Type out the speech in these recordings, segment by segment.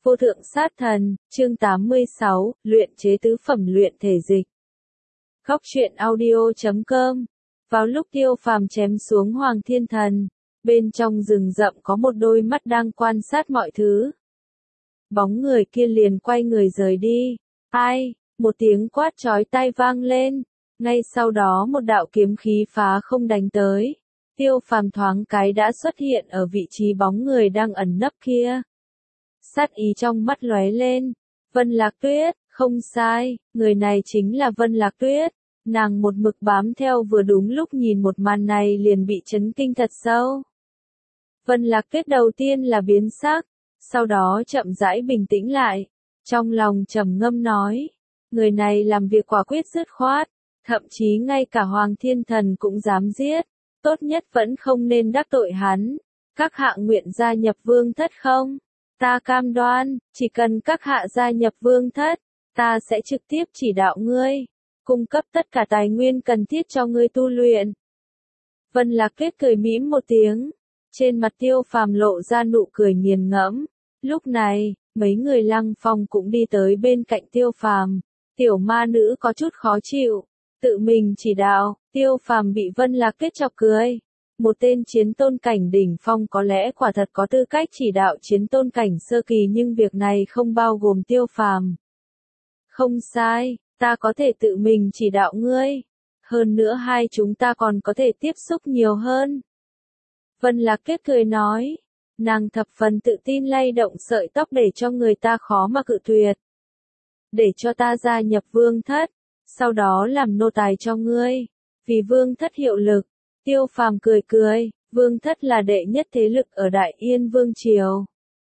Vô thượng sát thần, chương 86, luyện chế tứ phẩm luyện thể dịch. Góc truyện audio.com. Vào lúc Tiêu Phàm chém xuống Hoàng Thiên Thần, bên trong rừng rậm có một đôi mắt đang quan sát mọi thứ. Bóng người kia liền quay người rời đi. Ai? Một tiếng quát chói tai vang lên. Ngay sau đó một đạo kiếm khí phá không đánh tới. Tiêu Phàm thoáng cái đã xuất hiện ở vị trí bóng người đang ẩn nấp kia. Sát ý trong mắt lóe lên. Vân Lạc Tuyết, không sai, người này chính là Vân Lạc Tuyết. Nàng một mực bám theo vừa đúng lúc nhìn một màn này liền bị chấn kinh thật sâu. Vân Lạc Tuyết đầu tiên là biến sắc, sau đó chậm rãi bình tĩnh lại. Trong lòng trầm ngâm nói, người này làm việc quả quyết dứt khoát, thậm chí ngay cả Hoàng Thiên Thần cũng dám giết. Tốt nhất vẫn không nên đắc tội hắn. Các hạ nguyện gia nhập Vương Thất không? Ta cam đoan, chỉ cần các hạ gia nhập Vương Thất, ta sẽ trực tiếp chỉ đạo ngươi, cung cấp tất cả tài nguyên cần thiết cho ngươi tu luyện. Vân Lạc Tuyết cười mỉm một tiếng, trên mặt Tiêu Phàm lộ ra nụ cười nghiền ngẫm. Lúc này, mấy người Lăng Phong cũng đi tới bên cạnh Tiêu Phàm. Tiểu ma nữ có chút khó chịu, tự mình chỉ đạo. Tiêu Phàm bị Vân Lạc Tuyết chọc cười. Một tên chiến tôn cảnh đỉnh phong có lẽ quả thật có tư cách chỉ đạo chiến tôn cảnh sơ kỳ, nhưng việc này không bao gồm Tiêu Phàm. Không sai, ta có thể tự mình chỉ đạo ngươi. Hơn nữa hai chúng ta còn có thể tiếp xúc nhiều hơn. Vân Lạc Tuyết cười nói. Nàng thập phần tự tin lay động sợi tóc để cho người ta khó mà cự tuyệt. Để cho ta gia nhập Vương Thất, sau đó làm nô tài cho ngươi. Vì Vương Thất hiệu lực. Tiêu Phàm cười cười, Vương Thất là đệ nhất thế lực ở Đại Yên Vương Triều.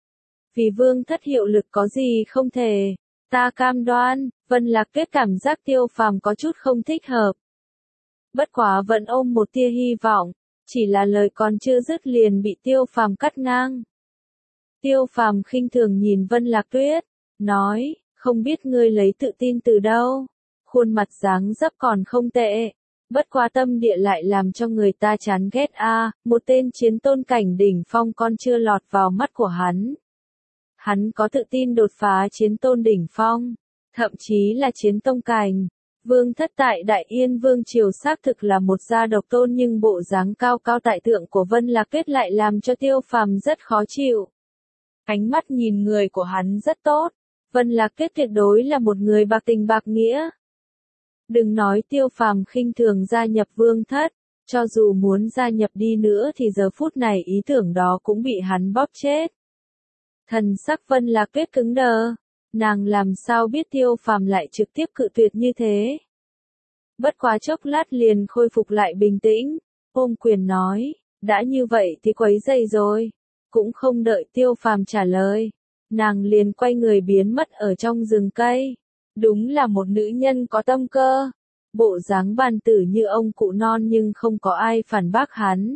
Vì Vương Thất hiệu lực có gì không thể, ta cam đoan. Vân Lạc Tuyết cảm giác Tiêu Phàm có chút không thích hợp. Bất quá vẫn ôm một tia hy vọng, chỉ là lời còn chưa dứt liền bị Tiêu Phàm cắt ngang. Tiêu Phàm khinh thường nhìn Vân Lạc Tuyết, nói, không biết ngươi lấy tự tin từ đâu, khuôn mặt dáng dấp còn không tệ. Bất quá tâm địa lại làm cho người ta chán ghét a, một tên chiến tôn cảnh đỉnh phong còn chưa lọt vào mắt của hắn. Hắn có tự tin đột phá chiến tôn đỉnh phong, thậm chí là chiến tông cảnh. Vương Thất tại Đại Yên Vương Triều xác thực là một gia độc tôn, nhưng bộ dáng cao cao tại thượng của Vân Lạc Tuyết lại làm cho Tiêu Phàm rất khó chịu. Ánh mắt nhìn người của hắn rất tốt. Vân Lạc Tuyết tuyệt đối là một người bạc tình bạc nghĩa. Đừng nói Tiêu Phàm khinh thường gia nhập Vương Thất, cho dù muốn gia nhập đi nữa thì giờ phút này ý tưởng đó cũng bị hắn bóp chết. Thần sắc Vân Lạc Tuyết cứng đờ, nàng làm sao biết Tiêu Phàm lại trực tiếp cự tuyệt như thế. Bất quá chốc lát liền khôi phục lại bình tĩnh, ôm quyền nói, đã như vậy thì quấy rầy rồi. Cũng không đợi Tiêu Phàm trả lời, nàng liền quay người biến mất ở trong rừng cây. Đúng là một nữ nhân có tâm cơ. Bộ dáng bàn tử như ông cụ non nhưng không có ai phản bác hắn.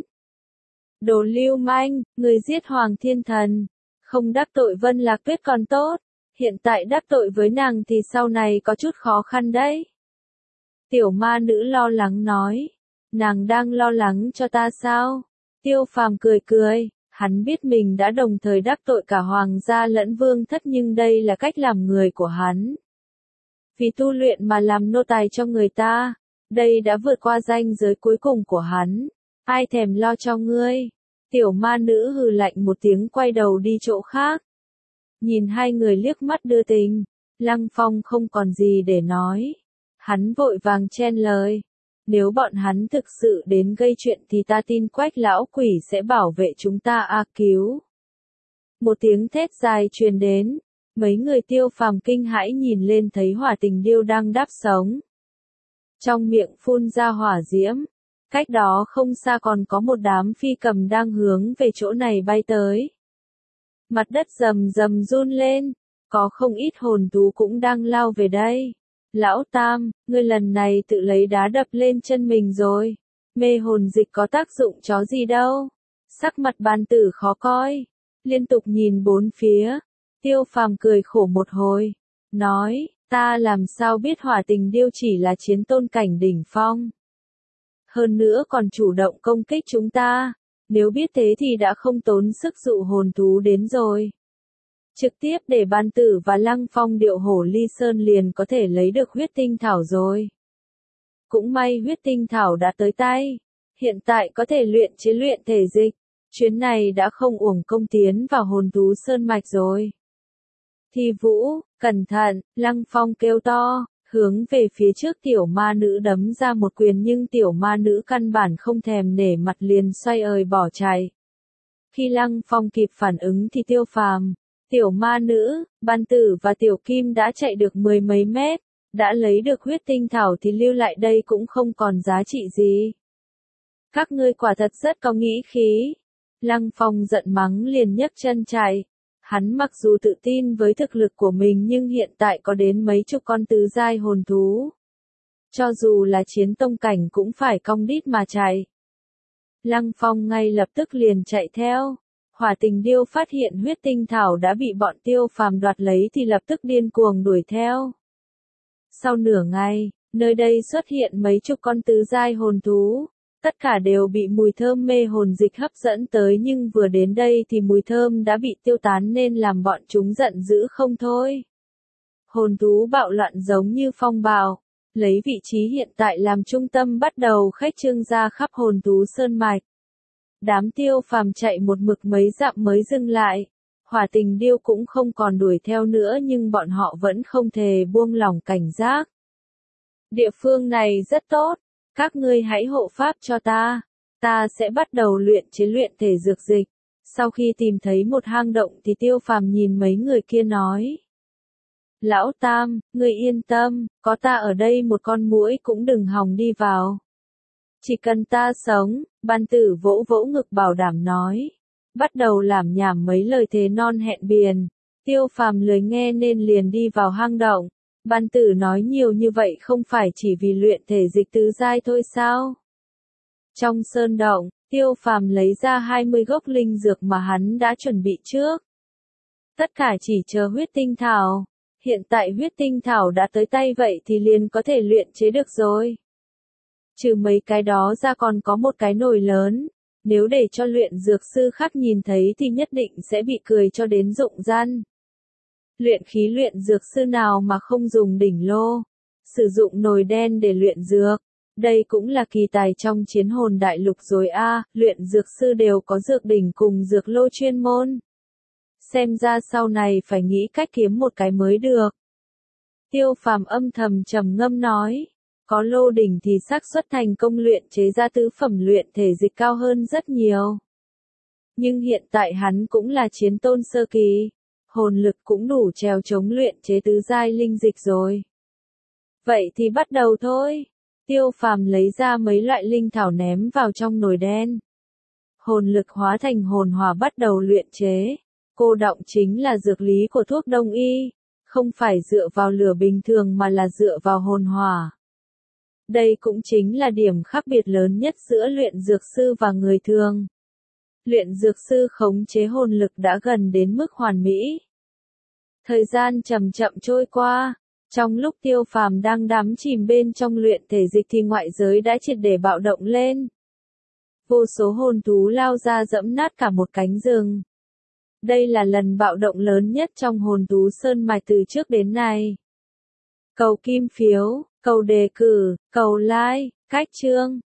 Đồ lưu manh, người giết Hoàng Thiên Thần. Không đắc tội Vân Lạc Tuyết còn tốt. Hiện tại đắc tội với nàng thì sau này có chút khó khăn đấy. Tiểu ma nữ lo lắng nói. Nàng đang lo lắng cho ta sao? Tiêu Phàm cười cười. Hắn biết mình đã đồng thời đắc tội cả Hoàng gia lẫn Vương Thất, nhưng đây là cách làm người của hắn. Vì tu luyện mà làm nô tài cho người ta, đây đã vượt qua ranh giới cuối cùng của hắn. Ai thèm lo cho ngươi? Tiểu ma nữ hừ lạnh một tiếng quay đầu đi chỗ khác. Nhìn hai người liếc mắt đưa tình, Lăng Phong không còn gì để nói. Hắn vội vàng chen lời. Nếu bọn hắn thực sự đến gây chuyện thì ta tin Quách lão quỷ sẽ bảo vệ chúng ta a cứu. Một tiếng thét dài truyền đến. Mấy người Tiêu Phàm kinh hãi nhìn lên thấy Hỏa Tình Điêu đang đáp sống. Trong miệng phun ra hỏa diễm. Cách đó không xa còn có một đám phi cầm đang hướng về chỗ này bay tới. Mặt đất rầm rầm run lên. Có không ít hồn thú cũng đang lao về đây. Lão Tam, ngươi lần này tự lấy đá đập lên chân mình rồi. Mê hồn dịch có tác dụng chó gì đâu. Sắc mặt bàn tử khó coi. Liên tục nhìn bốn phía. Tiêu Phàm cười khổ một hồi, nói, ta làm sao biết Hỏa Tình Điêu chỉ là chiến tôn cảnh đỉnh phong. Hơn nữa còn chủ động công kích chúng ta, nếu biết thế thì đã không tốn sức dụ hồn thú đến rồi. Trực tiếp để Ban Tử và Lăng Phong điệu hổ ly sơn liền có thể lấy được huyết tinh thảo rồi. Cũng may huyết tinh thảo đã tới tay, hiện tại có thể luyện thể dịch, chuyến này đã không uổng công tiến vào hồn thú sơn mạch rồi. Thi Vũ, cẩn thận, Lăng Phong kêu to, hướng về phía trước tiểu ma nữ đấm ra một quyền nhưng tiểu ma nữ căn bản không thèm nể mặt liền xoay ời bỏ chạy. Khi Lăng Phong kịp phản ứng thì Tiêu Phàm, tiểu ma nữ, Ban Tử và Tiểu Kim đã chạy được mười mấy mét, đã lấy được huyết tinh thảo thì lưu lại đây cũng không còn giá trị gì. Các ngươi quả thật rất có nghĩ khí. Lăng Phong giận mắng liền nhấc chân chạy. Hắn mặc dù tự tin với thực lực của mình nhưng hiện tại có đến mấy chục con tứ giai hồn thú. Cho dù là chiến tông cảnh cũng phải cong đít mà chạy. Lăng Phong ngay lập tức liền chạy theo. Hỏa Tình Điêu phát hiện huyết tinh thảo đã bị bọn Tiêu Phàm đoạt lấy thì lập tức điên cuồng đuổi theo. Sau nửa ngày, nơi đây xuất hiện mấy chục con tứ giai hồn thú. Tất cả đều bị mùi thơm mê hồn dịch hấp dẫn tới nhưng vừa đến đây thì mùi thơm đã bị tiêu tán nên làm bọn chúng giận dữ không thôi. Hồn thú bạo loạn giống như phong bạo, lấy vị trí hiện tại làm trung tâm bắt đầu khuếch trương ra khắp hồn thú sơn mạch. Đám Tiêu Phàm chạy một mực mấy dặm mới dừng lại. Hỏa Tình Điêu cũng không còn đuổi theo nữa nhưng bọn họ vẫn không thể buông lỏng cảnh giác. Địa phương này rất tốt. Các ngươi hãy hộ pháp cho ta sẽ bắt đầu luyện thể dược dịch. Sau khi tìm thấy một hang động thì Tiêu Phàm nhìn mấy người kia nói. Lão Tam, ngươi yên tâm, có ta ở đây một con muỗi cũng đừng hòng đi vào. Chỉ cần ta sống, Ban Tử vỗ vỗ ngực bảo đảm nói. Bắt đầu làm nhảm mấy lời thề non hẹn biển. Tiêu Phàm lười nghe nên liền đi vào hang động. Ban Tử nói nhiều như vậy không phải chỉ vì luyện thể dịch tứ giai thôi sao? Trong sơn động, Tiêu Phàm lấy ra 20 gốc linh dược mà hắn đã chuẩn bị trước. Tất cả chỉ chờ huyết tinh thảo. Hiện tại huyết tinh thảo đã tới tay vậy thì liền có thể luyện chế được rồi. Trừ mấy cái đó ra còn có một cái nồi lớn. Nếu để cho luyện dược sư khác nhìn thấy thì nhất định sẽ bị cười cho đến rụng răng. Luyện dược sư nào mà không dùng đỉnh lô, sử dụng nồi đen để luyện dược. Đây cũng là kỳ tài trong chiến hồn đại lục rồi a, luyện dược sư đều có dược đỉnh cùng dược lô chuyên môn. Xem ra sau này phải nghĩ cách kiếm một cái mới được. Tiêu Phàm âm thầm trầm ngâm nói, có lô đỉnh thì xác suất thành công luyện chế ra tứ phẩm luyện thể dịch cao hơn rất nhiều. Nhưng hiện tại hắn cũng là chiến tôn sơ kỳ. Hồn lực cũng đủ trèo chống luyện chế tứ giai linh dịch rồi. Vậy thì bắt đầu thôi. Tiêu Phàm lấy ra mấy loại linh thảo ném vào trong nồi đen. Hồn lực hóa thành hồn hỏa bắt đầu luyện chế. Cô đọng chính là dược lý của thuốc đông y, không phải dựa vào lửa bình thường mà là dựa vào hồn hỏa. Đây cũng chính là điểm khác biệt lớn nhất giữa luyện dược sư và người thường. Luyện dược sư khống chế hồn lực đã gần đến mức hoàn mỹ. Thời gian chậm chậm trôi qua, trong lúc Tiêu Phàm đang đắm chìm bên trong luyện thể dịch thì ngoại giới đã triệt để bạo động lên. Vô số hồn thú lao ra dẫm nát cả một cánh rừng. Đây là lần bạo động lớn nhất trong hồn thú sơn mạch từ trước đến nay. Cầu kim phiếu, cầu đề cử, cầu like, cách chương.